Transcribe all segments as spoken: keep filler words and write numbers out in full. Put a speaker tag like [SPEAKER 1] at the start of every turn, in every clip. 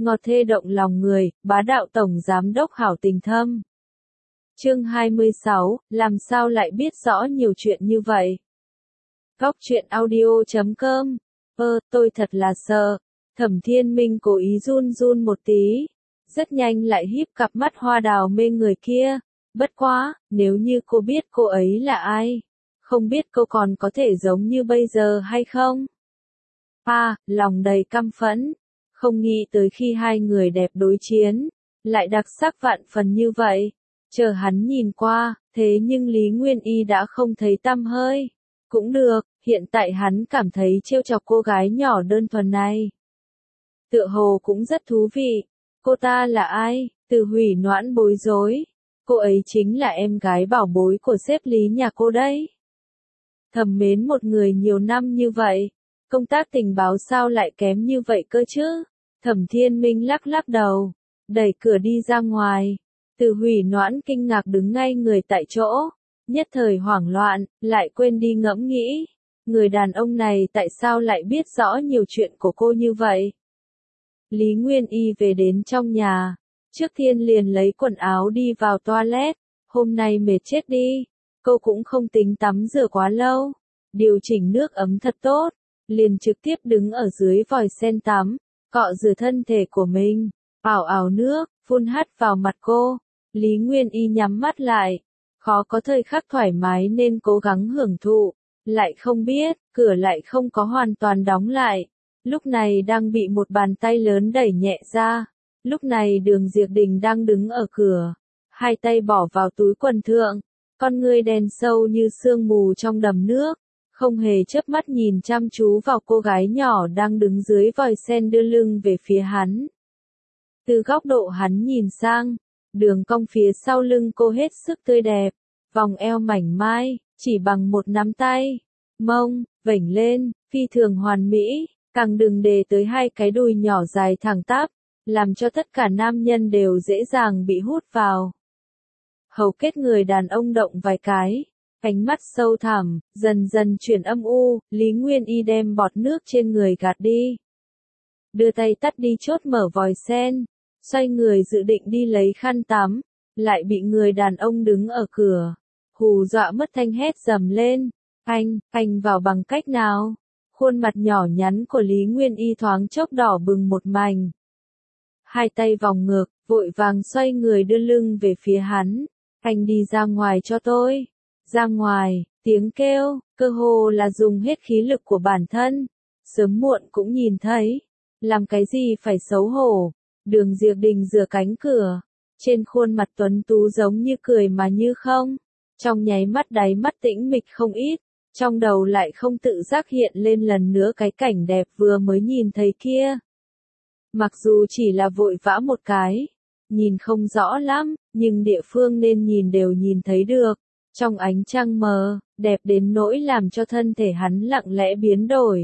[SPEAKER 1] ngọt thê động lòng người, bá đạo tổng giám đốc hảo tình thâm. Chương hai mươi sáu, làm sao lại biết rõ nhiều chuyện như vậy? Góc truyện audio chấm com. Ơ, tôi thật là sợ. Thẩm Thiên Minh cố ý run run một tí. Rất nhanh lại híp cặp mắt hoa đào mê người kia. Bất quá, nếu như cô biết cô ấy là ai, không biết cô còn có thể giống như bây giờ hay không? À, lòng đầy căm phẫn. Không nghĩ tới khi hai người đẹp đối chiến, lại đặc sắc vạn phần như vậy. Chờ hắn nhìn qua, thế nhưng Lý Nguyên Y đã không thấy tăm hơi. Cũng được, hiện tại hắn cảm thấy trêu chọc cô gái nhỏ đơn thuần này. Tựa hồ cũng rất thú vị. Cô ta là ai? Từ Hủy Noãn bối rối. Cô ấy chính là em gái bảo bối của sếp Lý nhà cô đấy. Thầm mến một người nhiều năm như vậy, công tác tình báo sao lại kém như vậy cơ chứ? Thẩm Thiên Minh lắc lắc đầu, đẩy cửa đi ra ngoài. Từ Hủy Noãn kinh ngạc đứng ngay người tại chỗ, nhất thời hoảng loạn, lại quên đi ngẫm nghĩ. Người đàn ông này tại sao lại biết rõ nhiều chuyện của cô như vậy? Lý Nguyên Y về đến trong nhà, trước tiên liền lấy quần áo đi vào toilet. Hôm nay mệt chết đi, cô cũng không tính tắm rửa quá lâu. Điều chỉnh nước ấm thật tốt, liền trực tiếp đứng ở dưới vòi sen tắm, cọ rửa thân thể của mình, ảo ảo nước, phun hắt vào mặt cô. Lý Nguyên Y nhắm mắt lại, khó có thời khắc thoải mái nên cố gắng hưởng thụ, lại không biết, cửa lại không có hoàn toàn đóng lại. Lúc này đang bị một bàn tay lớn đẩy nhẹ ra, lúc này Đường Diệp Đình đang đứng ở cửa, hai tay bỏ vào túi quần thượng, con ngươi đen sâu như sương mù trong đầm nước. Không hề chớp mắt nhìn chăm chú vào cô gái nhỏ đang đứng dưới vòi sen đưa lưng về phía hắn. Từ góc độ hắn nhìn sang, đường cong phía sau lưng cô hết sức tươi đẹp, vòng eo mảnh mai, chỉ bằng một nắm tay, mông, vểnh lên, phi thường hoàn mỹ, càng đừng đề tới hai cái đùi nhỏ dài thẳng tắp, làm cho tất cả nam nhân đều dễ dàng bị hút vào. Hầu kết người đàn ông động vài cái. Ánh mắt sâu thẳm, dần dần chuyển âm u, Lý Nguyên Y đem bọt nước trên người gạt đi. Đưa tay tắt đi chốt mở vòi sen, xoay người dự định đi lấy khăn tắm, lại bị người đàn ông đứng ở cửa, hù dọa mất thanh hét dầm lên. Anh, anh vào bằng cách nào? Khuôn mặt nhỏ nhắn của Lý Nguyên Y thoáng chốc đỏ bừng một mảnh. Hai tay vòng ngược, vội vàng xoay người đưa lưng về phía hắn. Anh đi ra ngoài cho tôi. Ra ngoài, tiếng kêu, cơ hồ là dùng hết khí lực của bản thân. Sớm muộn cũng nhìn thấy. Làm cái gì phải xấu hổ. Đường Diệp Đình rửa cánh cửa. Trên khuôn mặt tuấn tú giống như cười mà như không. Trong nháy mắt đáy mắt tĩnh mịch không ít. Trong đầu lại không tự giác hiện lên lần nữa cái cảnh đẹp vừa mới nhìn thấy kia. Mặc dù chỉ là vội vã một cái. Nhìn không rõ lắm, nhưng địa phương nên nhìn đều nhìn thấy được. Trong ánh trăng mờ, đẹp đến nỗi làm cho thân thể hắn lặng lẽ biến đổi.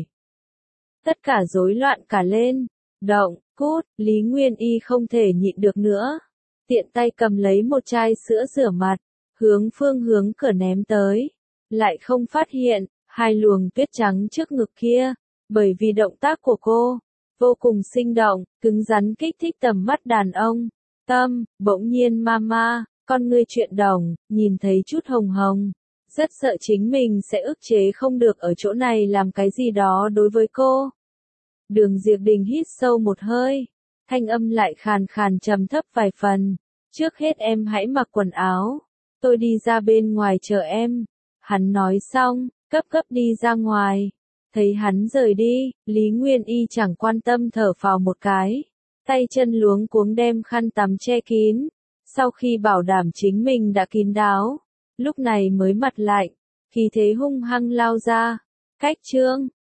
[SPEAKER 1] Tất cả rối loạn cả lên. Động, cút, Lý Nguyên Y không thể nhịn được nữa. Tiện tay cầm lấy một chai sữa rửa mặt, hướng phương hướng cửa ném tới. Lại không phát hiện, hai luồng tuyết trắng trước ngực kia. Bởi vì động tác của cô, vô cùng sinh động, cứng rắn kích thích tầm mắt đàn ông. Tâm, bỗng nhiên mama. Con ngươi chuyện đồng, nhìn thấy chút hồng hồng, rất sợ chính mình sẽ ức chế không được ở chỗ này làm cái gì đó đối với cô. Đường Diệp Đình hít sâu một hơi, thanh âm lại khàn khàn trầm thấp vài phần. Trước hết em hãy mặc quần áo, tôi đi ra bên ngoài chờ em. Hắn nói xong, cấp cấp đi ra ngoài. Thấy hắn rời đi, Lý Nguyên Y chẳng quan tâm thở phào một cái, tay chân luống cuống đem khăn tắm che kín. Sau khi bảo đảm chính mình đã kín đáo, lúc này mới mặt lạnh, khí thế hung hăng lao ra. Cách chương,